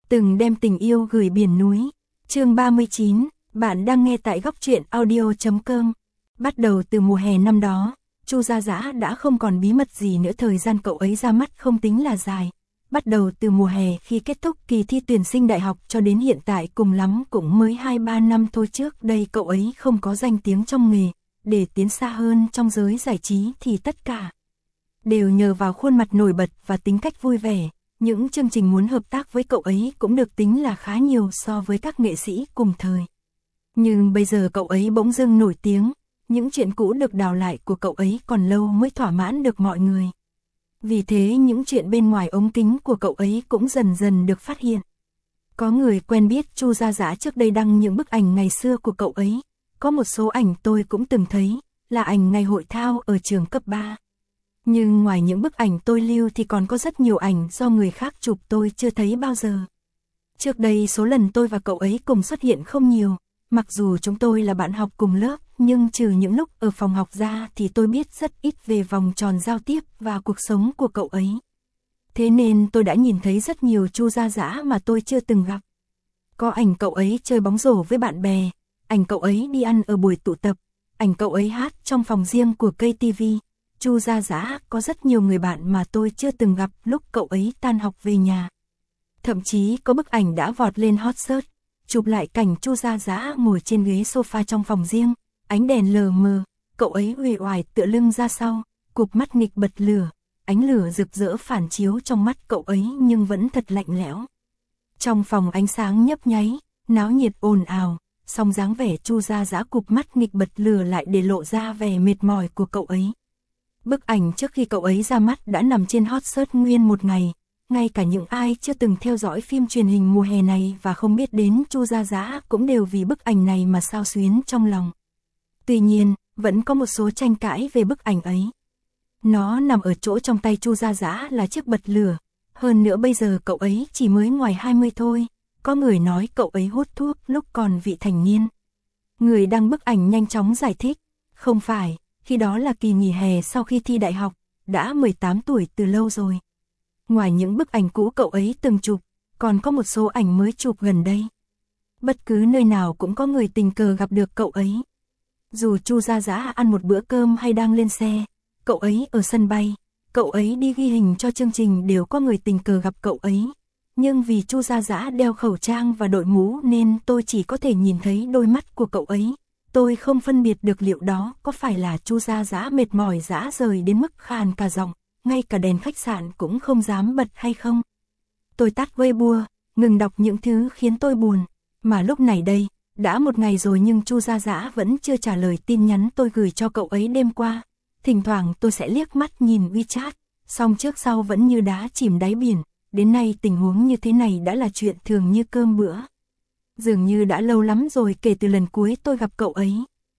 Từng đem tình yêu gửi biển núi. Chương 39, bạn đang nghe tại góc truyện audio.com. Bắt đầu từ mùa hè năm đó, Chu Gia Dã đã không còn bí mật gì nữa, thời gian cậu ấy ra mắt không tính là dài. Bắt đầu từ mùa hè khi kết thúc kỳ thi tuyển sinh đại học cho đến hiện tại cùng lắm cũng mới 2-3 năm thôi. Trước đây cậu ấy không có danh tiếng trong nghề, để tiến xa hơn trong giới giải trí thì tất cả đều nhờ vào khuôn mặt nổi bật và tính cách vui vẻ. Những chương trình muốn hợp tác với cậu ấy cũng được tính là khá nhiều so với các nghệ sĩ cùng thời. Nhưng bây giờ cậu ấy bỗng dưng nổi tiếng, những chuyện cũ được đào lại của cậu ấy còn lâu mới thỏa mãn được mọi người. Vì thế những chuyện bên ngoài ống kính của cậu ấy cũng dần dần được phát hiện. Có người quen biết Chu Gia Dã trước đây đăng những bức ảnh ngày xưa của cậu ấy. Có một số ảnh tôi cũng từng thấy, là ảnh ngày hội thao ở trường cấp 3. Nhưng ngoài những bức ảnh tôi lưu thì còn có rất nhiều ảnh do người khác chụp tôi chưa thấy bao giờ. Trước đây số lần tôi và cậu ấy cùng xuất hiện không nhiều, mặc dù chúng tôi là bạn học cùng lớp, nhưng trừ những lúc ở phòng học ra thì tôi biết rất ít về vòng tròn giao tiếp và cuộc sống của cậu ấy. Thế nên tôi đã nhìn thấy rất nhiều Chu Gia Dã mà tôi chưa từng gặp. Có ảnh cậu ấy chơi bóng rổ với bạn bè, ảnh cậu ấy đi ăn ở buổi tụ tập, ảnh cậu ấy hát trong phòng riêng của KTV. Chu Gia Dã có rất nhiều người bạn mà tôi chưa từng gặp lúc cậu ấy tan học về nhà. Thậm chí có bức ảnh đã vọt lên hot search, chụp lại cảnh Chu Gia Dã ngồi trên ghế sofa trong phòng riêng, ánh đèn lờ mờ, cậu ấy uể oải tựa lưng ra sau, cụp mắt nghịch bật lửa, ánh lửa rực rỡ phản chiếu trong mắt cậu ấy nhưng vẫn thật lạnh lẽo. Trong phòng ánh sáng nhấp nháy, náo nhiệt ồn ào, song dáng vẻ Chu Gia Dã cụp mắt nghịch bật lửa lại để lộ ra vẻ mệt mỏi của cậu ấy. Bức ảnh trước khi cậu ấy ra mắt đã nằm trên hot search nguyên một ngày, ngay cả những ai chưa từng theo dõi phim truyền hình mùa hè này và không biết đến Chu Gia Dã cũng đều vì bức ảnh này mà xao xuyến trong lòng. Tuy nhiên, vẫn có một số tranh cãi về bức ảnh ấy. Nó nằm ở chỗ trong tay Chu Gia Dã là chiếc bật lửa, hơn nữa bây giờ cậu ấy chỉ mới ngoài 20 thôi, có người nói cậu ấy hút thuốc lúc còn vị thành niên. Người đăng bức ảnh nhanh chóng giải thích, không phải, khi đó là kỳ nghỉ hè sau khi thi đại học, đã 18 tuổi từ lâu rồi. Ngoài những bức ảnh cũ cậu ấy từng chụp, còn có một số ảnh mới chụp gần đây. Bất cứ nơi nào cũng có người tình cờ gặp được cậu ấy. Dù Chu Gia Dã ăn một bữa cơm hay đang lên xe, cậu ấy ở sân bay, cậu ấy đi ghi hình cho chương trình đều có người tình cờ gặp cậu ấy. Nhưng vì Chu Gia Dã đeo khẩu trang và đội mũ nên tôi chỉ có thể nhìn thấy đôi mắt của cậu ấy. Tôi không phân biệt được liệu đó có phải là Chu Gia Dã mệt mỏi rã rời đến mức khàn cả giọng, ngay cả đèn khách sạn cũng không dám bật hay không. Tôi tắt Weibo, ngừng đọc những thứ khiến tôi buồn, mà lúc này đây, đã một ngày rồi nhưng Chu Gia Dã vẫn chưa trả lời tin nhắn tôi gửi cho cậu ấy đêm qua. Thỉnh thoảng tôi sẽ liếc mắt nhìn WeChat, song trước sau vẫn như đá chìm đáy biển, đến nay tình huống như thế này đã là chuyện thường như cơm bữa. Dường như đã lâu lắm rồi kể từ lần cuối tôi gặp cậu ấy.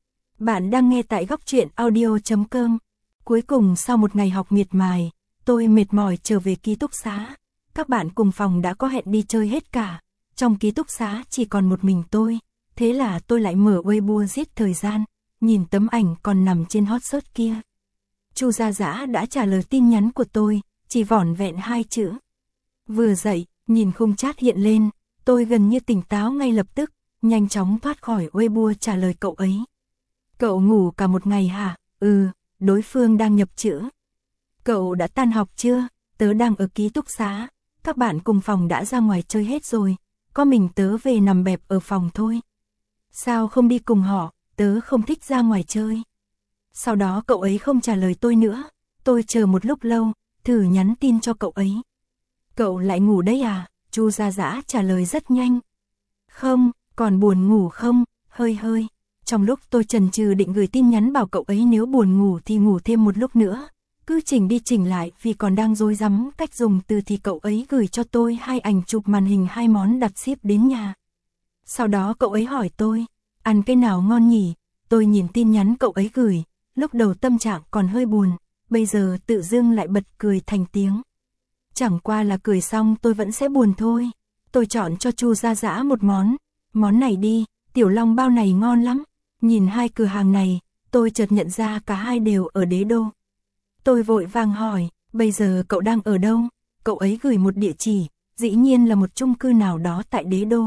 Bạn đang nghe tại góc truyện audio.com. Cuối cùng sau một ngày học miệt mài, tôi mệt mỏi trở về ký túc xá. Các bạn cùng phòng đã có hẹn đi chơi hết cả. Trong ký túc xá chỉ còn một mình tôi. Thế là tôi lại mở Weibo giết thời gian, nhìn tấm ảnh còn nằm trên hot search kia. Chu Gia Dã đã trả lời tin nhắn của tôi, chỉ vỏn vẹn 2 chữ. Vừa dậy, nhìn khung chat hiện lên, tôi gần như tỉnh táo ngay lập tức, nhanh chóng thoát khỏi Weibo trả lời cậu ấy. Cậu ngủ cả một ngày hả? Đối phương đang nhập chữ. Cậu đã tan học chưa? Tớ đang ở ký túc xá, các bạn cùng phòng đã ra ngoài chơi hết rồi, có mình tớ về nằm bẹp ở phòng thôi. Sao không đi cùng họ, tớ không thích ra ngoài chơi. Sau đó cậu ấy không trả lời tôi nữa, tôi chờ một lúc lâu, thử nhắn tin cho cậu ấy. Cậu lại ngủ đấy à? Chu Gia Dã trả lời rất nhanh. Không, còn buồn ngủ không? Hơi. Trong lúc tôi chần chừ định gửi tin nhắn bảo cậu ấy nếu buồn ngủ thì ngủ thêm một lúc nữa, cứ chỉnh đi chỉnh lại vì còn đang rối rắm cách dùng từ thì cậu ấy gửi cho tôi 2 ảnh chụp màn hình 2 món đặt ship đến nhà. Sau đó cậu ấy hỏi tôi, ăn cái nào ngon nhỉ? Tôi nhìn tin nhắn cậu ấy gửi, lúc đầu tâm trạng còn hơi buồn, bây giờ tự dưng lại bật cười thành tiếng. Chẳng qua là cười xong tôi vẫn sẽ buồn thôi. Tôi chọn cho Chu Gia Dã một món này đi, tiểu long bao này ngon lắm. Nhìn 2 cửa hàng này, tôi chợt nhận ra cả hai đều ở Đế Đô. Tôi vội vàng hỏi, bây giờ cậu đang ở đâu? Cậu ấy gửi một địa chỉ, dĩ nhiên là một chung cư nào đó tại Đế Đô.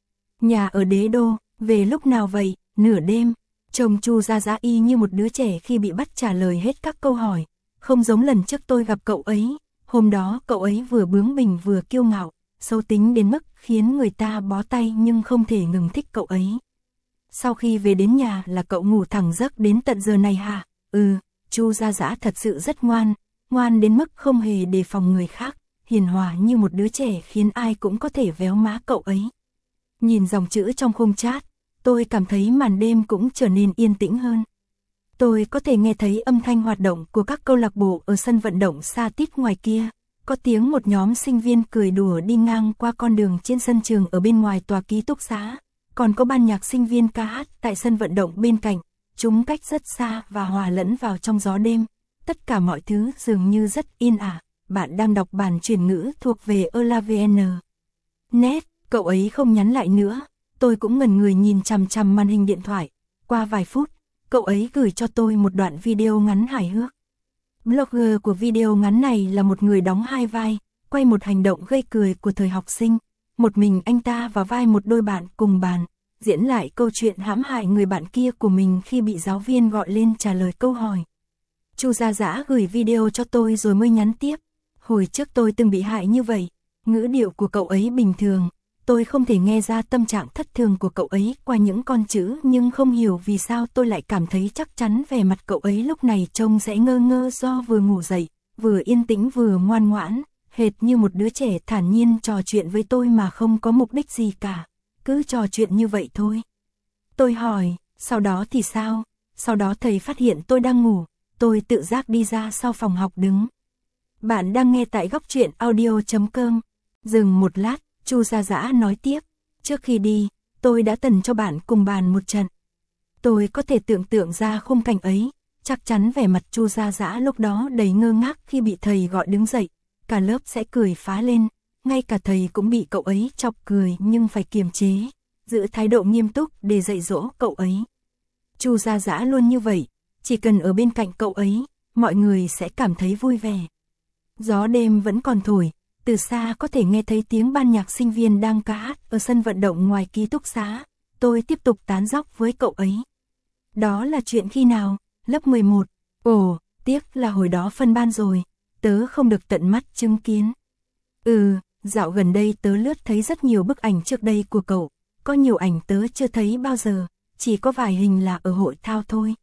Nhà ở Đế Đô, về lúc nào vậy? Nửa đêm. Trông Chu Gia Dã y như một đứa trẻ khi bị bắt trả lời hết các câu hỏi, không giống lần trước tôi gặp cậu ấy. Hôm đó cậu ấy vừa bướng bỉnh vừa kiêu ngạo, xấu tính đến mức khiến người ta bó tay nhưng không thể ngừng thích cậu ấy. Sau khi về đến nhà là cậu ngủ thẳng giấc đến tận giờ này hả? Chu Gia Dã thật sự rất ngoan, ngoan đến mức không hề đề phòng người khác, hiền hòa như một đứa trẻ khiến ai cũng có thể véo má cậu ấy. Nhìn dòng chữ trong khung chat, tôi cảm thấy màn đêm cũng trở nên yên tĩnh hơn. Tôi có thể nghe thấy âm thanh hoạt động của các câu lạc bộ ở sân vận động xa tít ngoài kia. Có tiếng một nhóm sinh viên cười đùa đi ngang qua con đường trên sân trường ở bên ngoài tòa ký túc xá. Còn có ban nhạc sinh viên ca hát tại sân vận động bên cạnh. Chúng cách rất xa và hòa lẫn vào trong gió đêm. Tất cả mọi thứ dường như rất yên ả. Bạn đang đọc bản chuyển ngữ thuộc về ELAVN. Nét, cậu ấy không nhắn lại nữa. Tôi cũng ngẩn người nhìn chằm chằm màn hình điện thoại. Qua vài phút, cậu ấy gửi cho tôi một đoạn video ngắn hài hước. Blogger của video ngắn này là một người đóng hai vai, quay một hành động gây cười của thời học sinh. Một mình anh ta vào vai một đôi bạn cùng bàn, diễn lại câu chuyện hãm hại người bạn kia của mình khi bị giáo viên gọi lên trả lời câu hỏi. Chu Gia Dã gửi video cho tôi rồi mới nhắn tiếp. Hồi trước tôi từng bị hại như vậy, ngữ điệu của cậu ấy bình thường. Tôi không thể nghe ra tâm trạng thất thường của cậu ấy qua những con chữ, nhưng không hiểu vì sao tôi lại cảm thấy chắc chắn vẻ mặt cậu ấy lúc này trông sẽ ngơ ngơ do vừa ngủ dậy, vừa yên tĩnh vừa ngoan ngoãn, hệt như một đứa trẻ thản nhiên trò chuyện với tôi mà không có mục đích gì cả, cứ trò chuyện như vậy thôi. Tôi hỏi, sau đó thì sao? Sau đó thầy phát hiện tôi đang ngủ, tôi tự giác đi ra sau phòng học đứng. Bạn đang nghe tại Góc Truyện Audio.com. Dừng một lát, Chu Gia Dã nói tiếp, trước khi đi, tôi đã tần cho bạn cùng bàn một trận. Tôi có thể tưởng tượng ra khung cảnh ấy, chắc chắn vẻ mặt Chu Gia Dã lúc đó đầy ngơ ngác khi bị thầy gọi đứng dậy, cả lớp sẽ cười phá lên, ngay cả thầy cũng bị cậu ấy chọc cười nhưng phải kiềm chế, giữ thái độ nghiêm túc để dạy dỗ cậu ấy. Chu Gia Dã luôn như vậy, chỉ cần ở bên cạnh cậu ấy, mọi người sẽ cảm thấy vui vẻ. Gió đêm vẫn còn thổi. Từ xa có thể nghe thấy tiếng ban nhạc sinh viên đang ca hát ở sân vận động ngoài ký túc xá. Tôi tiếp tục tán dóc với cậu ấy. Đó là chuyện khi nào? Lớp 11. Ồ, tiếc là hồi đó phân ban rồi. Tớ không được tận mắt chứng kiến. Dạo gần đây tớ lướt thấy rất nhiều bức ảnh trước đây của cậu. Có nhiều ảnh tớ chưa thấy bao giờ. Chỉ có vài hình là ở hội thao thôi.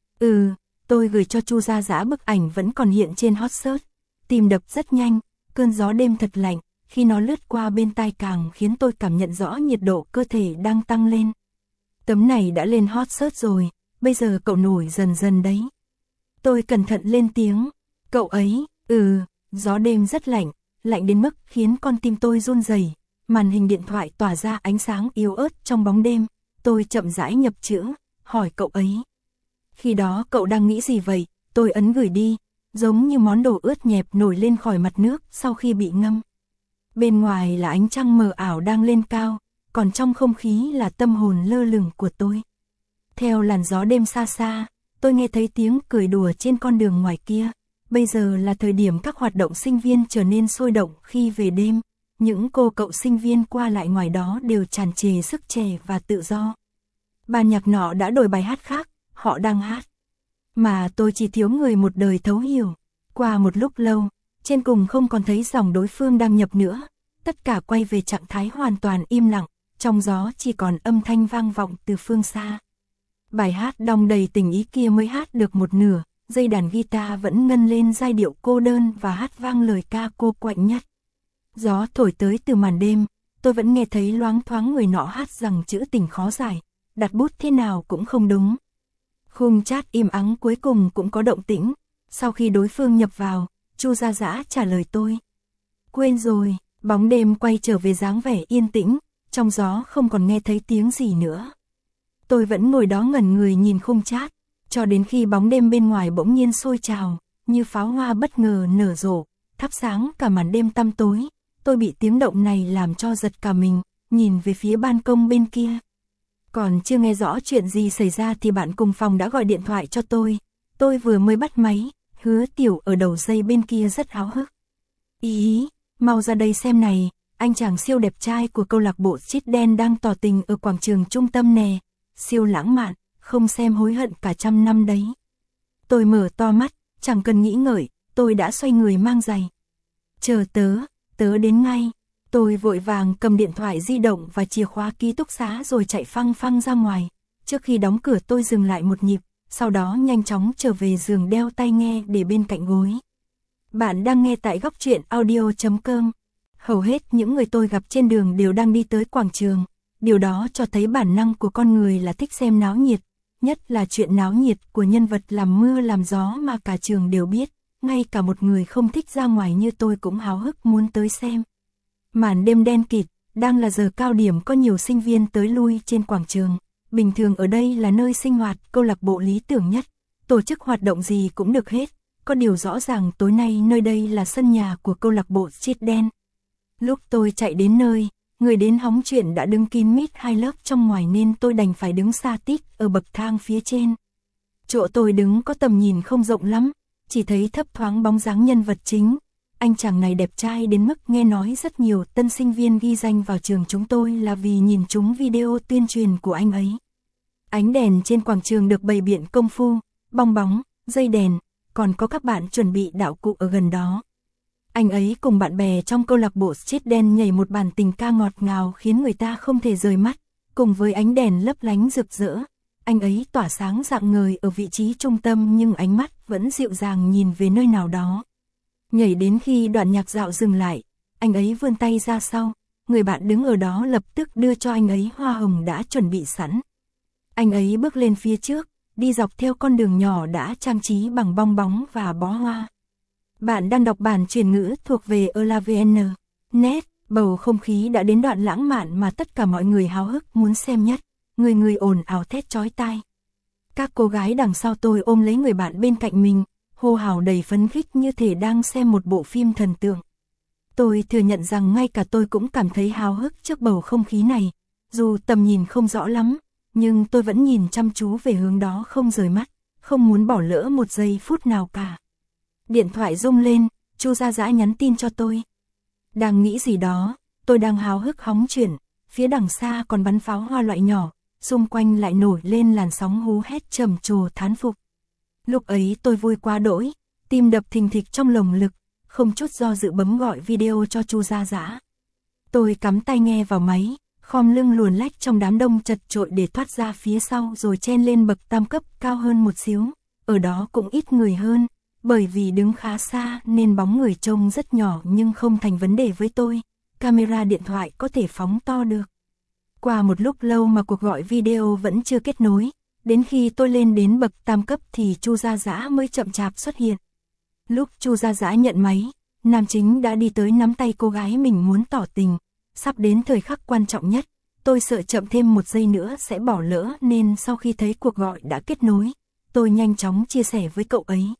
Tôi gửi cho Chu Gia Dã bức ảnh vẫn còn hiện trên hot search. Tim đập rất nhanh. Cơn gió đêm thật lạnh, khi nó lướt qua bên tai càng khiến tôi cảm nhận rõ nhiệt độ cơ thể đang tăng lên. Tấm này đã lên hot search rồi, bây giờ cậu nổi dần dần đấy. Tôi cẩn thận lên tiếng, cậu ấy, gió đêm rất lạnh, lạnh đến mức khiến con tim tôi run rẩy. Màn hình điện thoại tỏa ra ánh sáng yếu ớt trong bóng đêm, tôi chậm rãi nhập chữ, hỏi cậu ấy. Khi đó cậu đang nghĩ gì vậy? Tôi ấn gửi đi. Giống như món đồ ướt nhẹp nổi lên khỏi mặt nước sau khi bị ngâm. Bên ngoài là ánh trăng mờ ảo đang lên cao, còn trong không khí là tâm hồn lơ lửng của tôi. Theo làn gió đêm xa xa, tôi nghe thấy tiếng cười đùa trên con đường ngoài kia. Bây giờ là thời điểm các hoạt động sinh viên trở nên sôi động khi về đêm. Những cô cậu sinh viên qua lại ngoài đó đều tràn trề sức trẻ và tự do. Ban nhạc nọ đã đổi bài hát khác, họ đang hát. Mà tôi chỉ thiếu người một đời thấu hiểu. Qua một lúc lâu, trên cùng không còn thấy dòng đối phương đang nhập nữa. Tất cả quay về trạng thái hoàn toàn im lặng, trong gió chỉ còn âm thanh vang vọng từ phương xa. Bài hát đong đầy tình ý kia mới hát được một nửa, dây đàn guitar vẫn ngân lên giai điệu cô đơn và hát vang lời ca cô quạnh nhất. Gió thổi tới từ màn đêm, tôi vẫn nghe thấy loáng thoáng người nọ hát rằng chữ tình khó giải, đặt bút thế nào cũng không đúng. Khung chat im ắng cuối cùng cũng có động tĩnh, sau khi đối phương nhập vào, Chu Gia Dã trả lời tôi. Quên rồi, bóng đêm quay trở về dáng vẻ yên tĩnh, trong gió không còn nghe thấy tiếng gì nữa. Tôi vẫn ngồi đó ngẩn người nhìn khung chat, cho đến khi bóng đêm bên ngoài bỗng nhiên sôi trào, như pháo hoa bất ngờ nở rộ, thắp sáng cả màn đêm tăm tối. Tôi bị tiếng động này làm cho giật cả mình, nhìn về phía ban công bên kia. Còn chưa nghe rõ chuyện gì xảy ra thì bạn cùng phòng đã gọi điện thoại cho tôi. Tôi vừa mới bắt máy, Hứa Tiểu ở đầu dây bên kia rất háo hức. Ý, mau ra đây xem này, anh chàng siêu đẹp trai của câu lạc bộ Chit đen đang tỏ tình ở quảng trường trung tâm nè, siêu lãng mạn, không xem hối hận cả trăm năm đấy. Tôi mở to mắt, chẳng cần nghĩ ngợi, tôi đã xoay người mang giày. Chờ tớ đến ngay. Tôi vội vàng cầm điện thoại di động và chìa khóa ký túc xá rồi chạy phăng phăng ra ngoài. Trước khi đóng cửa tôi dừng lại một nhịp, sau đó nhanh chóng trở về giường đeo tai nghe để bên cạnh gối. Bạn đang nghe tại góc truyện audio.com. Hầu hết những người tôi gặp trên đường đều đang đi tới quảng trường. Điều đó cho thấy bản năng của con người là thích xem náo nhiệt, nhất là chuyện náo nhiệt của nhân vật làm mưa làm gió mà cả trường đều biết. Ngay cả một người không thích ra ngoài như tôi cũng háo hức muốn tới xem. Màn đêm đen kịt, đang là giờ cao điểm có nhiều sinh viên tới lui trên quảng trường. Bình thường ở đây là nơi sinh hoạt câu lạc bộ lý tưởng nhất, tổ chức hoạt động gì cũng được hết. Có điều rõ ràng tối nay nơi đây là sân nhà của câu lạc bộ Chit đen. Lúc tôi chạy đến nơi, người đến hóng chuyện đã đứng kín mít hai lớp trong ngoài nên tôi đành phải đứng xa tít ở bậc thang phía trên. Chỗ tôi đứng có tầm nhìn không rộng lắm, chỉ thấy thấp thoáng bóng dáng nhân vật chính. Anh chàng này đẹp trai đến mức nghe nói rất nhiều tân sinh viên ghi danh vào trường chúng tôi là vì nhìn trúng video tuyên truyền của anh ấy. Ánh đèn trên quảng trường được bày biện công phu, bong bóng, dây đèn, còn có các bạn chuẩn bị đạo cụ ở gần đó. Anh ấy cùng bạn bè trong câu lạc bộ Chit đen nhảy một bản tình ca ngọt ngào khiến người ta không thể rời mắt, cùng với ánh đèn lấp lánh rực rỡ. Anh ấy tỏa sáng rạng ngời ở vị trí trung tâm nhưng ánh mắt vẫn dịu dàng nhìn về nơi nào đó. Nhảy đến khi đoạn nhạc dạo dừng lại, anh ấy vươn tay ra sau, người bạn đứng ở đó lập tức đưa cho anh ấy hoa hồng đã chuẩn bị sẵn. Anh ấy bước lên phía trước, đi dọc theo con đường nhỏ đã trang trí bằng bong bóng và bó hoa. Bạn đang đọc bản chuyển ngữ thuộc về ELAVN.net, bầu không khí đã đến đoạn lãng mạn mà tất cả mọi người háo hức muốn xem nhất, người ồn ào thét chói tai. Các cô gái đằng sau tôi ôm lấy người bạn bên cạnh mình, hô hào đầy phấn khích như thể đang xem một bộ phim thần tượng. Tôi thừa nhận rằng ngay cả tôi cũng cảm thấy háo hức trước bầu không khí này, dù tầm nhìn không rõ lắm, nhưng tôi vẫn nhìn chăm chú về hướng đó không rời mắt, không muốn bỏ lỡ một giây phút nào cả. Điện thoại rung lên, Chu Gia Dã nhắn tin cho tôi. Đang nghĩ gì đó, tôi đang háo hức hóng chuyện, phía đằng xa còn bắn pháo hoa loại nhỏ, xung quanh lại nổi lên làn sóng hú hét trầm trồ thán phục. Lúc ấy tôi vui quá đỗi, tim đập thình thịch trong lồng ngực, không chút do dự bấm gọi video cho Chu Gia Dã. Tôi cắm tai nghe vào máy, khom lưng luồn lách trong đám đông chật chội để thoát ra phía sau rồi chen lên bậc tam cấp cao hơn một xíu, ở đó cũng ít người hơn. Bởi vì đứng khá xa nên bóng người trông rất nhỏ nhưng không thành vấn đề với tôi, camera điện thoại có thể phóng to được. Qua một lúc lâu mà cuộc gọi video vẫn chưa kết nối, đến khi tôi lên đến bậc tam cấp thì Chu Gia Dã mới chậm chạp xuất hiện. Lúc Chu Gia Dã nhận máy, nam chính đã đi tới nắm tay cô gái mình muốn tỏ tình, sắp đến thời khắc quan trọng nhất, tôi sợ chậm thêm một giây nữa sẽ bỏ lỡ nên sau khi thấy cuộc gọi đã kết nối, tôi nhanh chóng chia sẻ với cậu ấy.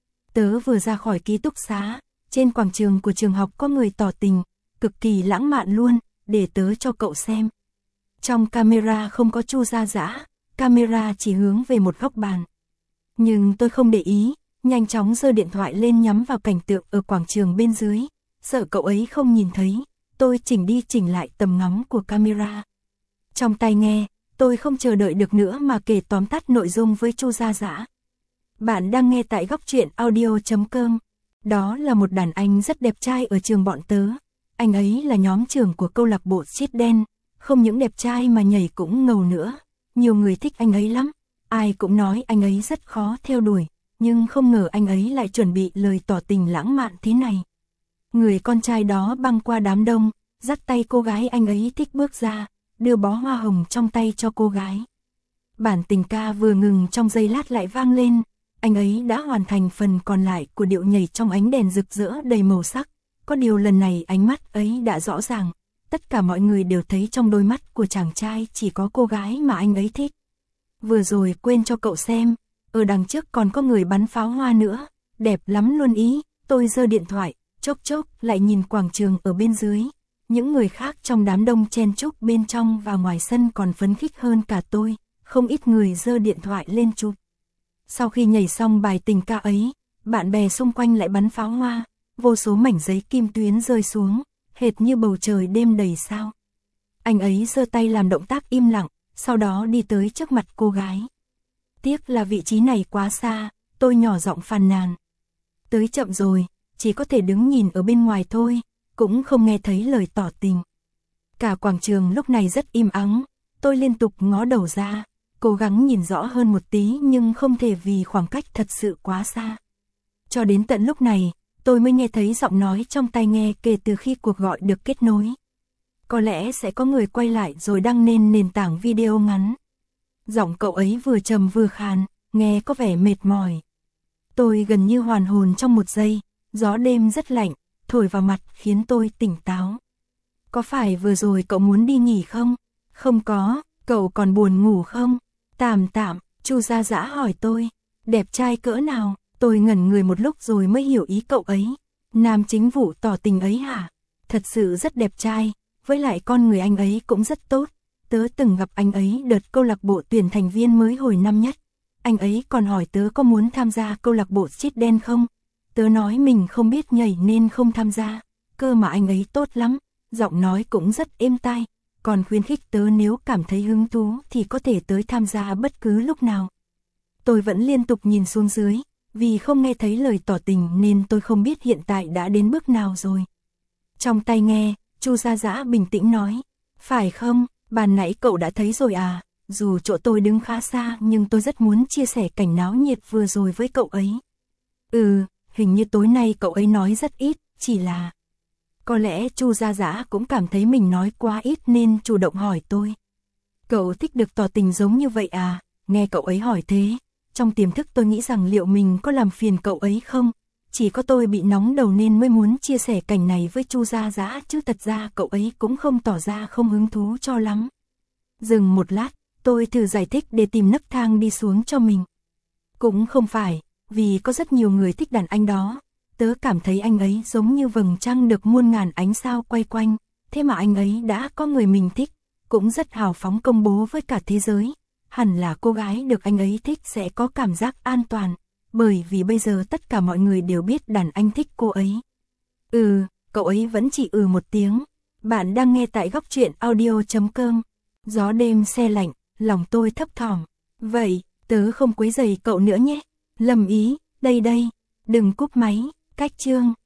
Tớ vừa ra khỏi ký túc xá, trên quảng trường của trường học có người tỏ tình, cực kỳ lãng mạn luôn, để tớ cho cậu xem. Trong camera không có Chu Gia Dã, camera chỉ hướng về một góc bàn. Nhưng tôi không để ý, nhanh chóng giơ điện thoại lên nhắm vào cảnh tượng ở quảng trường bên dưới, sợ cậu ấy không nhìn thấy, tôi chỉnh đi chỉnh lại tầm ngắm của camera. Trong tai nghe, tôi không chờ đợi được nữa mà kể tóm tắt nội dung với Chu Gia Dã. Bạn đang nghe tại góc truyện audio.com. Đó là một đàn anh rất đẹp trai ở trường bọn tớ. Anh ấy là nhóm trưởng của câu lạc bộ Chit đen. Không những đẹp trai mà nhảy cũng ngầu nữa. Nhiều người thích anh ấy lắm. Ai cũng nói anh ấy rất khó theo đuổi. Nhưng không ngờ anh ấy lại chuẩn bị lời tỏ tình lãng mạn thế này. Người con trai đó băng qua đám đông, dắt tay cô gái anh ấy thích bước ra, đưa bó hoa hồng trong tay cho cô gái. Bản tình ca vừa ngừng trong giây lát lại vang lên. Anh ấy đã hoàn thành phần còn lại của điệu nhảy trong ánh đèn rực rỡ đầy màu sắc. Có điều lần này ánh mắt ấy đã rõ ràng. Tất cả mọi người đều thấy trong đôi mắt của chàng trai chỉ có cô gái mà anh ấy thích. Vừa rồi quên cho cậu xem, ở đằng trước còn có người bắn pháo hoa nữa. Đẹp lắm luôn ý, tôi giơ điện thoại, chốc chốc lại nhìn quảng trường ở bên dưới. Những người khác trong đám đông chen chúc bên trong và ngoài sân còn phấn khích hơn cả tôi. Không ít người giơ điện thoại lên chụp. Sau khi nhảy xong bài tình ca ấy, bạn bè xung quanh lại bắn pháo hoa, vô số mảnh giấy kim tuyến rơi xuống, hệt như bầu trời đêm đầy sao. Anh ấy giơ tay làm động tác im lặng, sau đó đi tới trước mặt cô gái. Tiếc là vị trí này quá xa, tôi nhỏ giọng phàn nàn. Tới chậm rồi, chỉ có thể đứng nhìn ở bên ngoài thôi, cũng không nghe thấy lời tỏ tình. Cả quảng trường lúc này rất im ắng, tôi liên tục ngó đầu ra, cố gắng nhìn rõ hơn một tí nhưng không thể vì khoảng cách thật sự quá xa. Cho đến tận lúc này, tôi mới nghe thấy giọng nói trong tai nghe kể từ khi cuộc gọi được kết nối. Có lẽ sẽ có người quay lại rồi đăng lên nền tảng video ngắn. Giọng cậu ấy vừa trầm vừa khàn, nghe có vẻ mệt mỏi. Tôi gần như hoàn hồn trong một giây, gió đêm rất lạnh, thổi vào mặt khiến tôi tỉnh táo. Có phải vừa rồi cậu muốn đi nghỉ không? Không có, cậu còn buồn ngủ không? Tạm, Chu Gia Dã hỏi tôi. Đẹp trai cỡ nào? Tôi ngẩn người một lúc rồi mới hiểu ý cậu ấy. Nam chính vụ tỏ tình ấy hả? Thật sự rất đẹp trai, với lại con người anh ấy cũng rất tốt. Tớ từng gặp anh ấy đợt câu lạc bộ tuyển thành viên mới hồi năm nhất. Anh ấy còn hỏi tớ có muốn tham gia câu lạc bộ chít đen không? Tớ nói mình không biết nhảy nên không tham gia. Cơ mà anh ấy tốt lắm, giọng nói cũng rất êm tai. Còn khuyến khích tớ nếu cảm thấy hứng thú thì có thể tới tham gia bất cứ lúc nào. Tôi vẫn liên tục nhìn xuống dưới, vì không nghe thấy lời tỏ tình nên tôi không biết hiện tại đã đến bước nào rồi. Trong tai nghe, Chu Gia Dã bình tĩnh nói, phải không, ban nãy cậu đã thấy rồi à, dù chỗ tôi đứng khá xa nhưng tôi rất muốn chia sẻ cảnh náo nhiệt vừa rồi với cậu ấy. Hình như tối nay cậu ấy nói rất ít, chỉ là... Có lẽ Chu Gia Dã cũng cảm thấy mình nói quá ít nên chủ động hỏi tôi. Cậu thích được tỏ tình giống như vậy à? Nghe cậu ấy hỏi thế, trong tiềm thức tôi nghĩ rằng liệu mình có làm phiền cậu ấy không? Chỉ có tôi bị nóng đầu nên mới muốn chia sẻ cảnh này với Chu Gia Dã chứ thật ra cậu ấy cũng không tỏ ra không hứng thú cho lắm. Dừng một lát, tôi thử giải thích để tìm nấc thang đi xuống cho mình. Cũng không phải, vì có rất nhiều người thích đàn anh đó. Tớ cảm thấy anh ấy giống như vầng trăng được muôn ngàn ánh sao quay quanh, thế mà anh ấy đã có người mình thích, cũng rất hào phóng công bố với cả thế giới. Hẳn là cô gái được anh ấy thích sẽ có cảm giác an toàn, bởi vì bây giờ tất cả mọi người đều biết đàn anh thích cô ấy. Cậu ấy vẫn chỉ một tiếng. Bạn đang nghe tại góc truyện audio.com. Gió đêm se lạnh, lòng tôi thấp thỏm. Vậy, tớ không quấy rầy cậu nữa nhé. Lâm Ý, đây, đừng cúp máy, cách chương.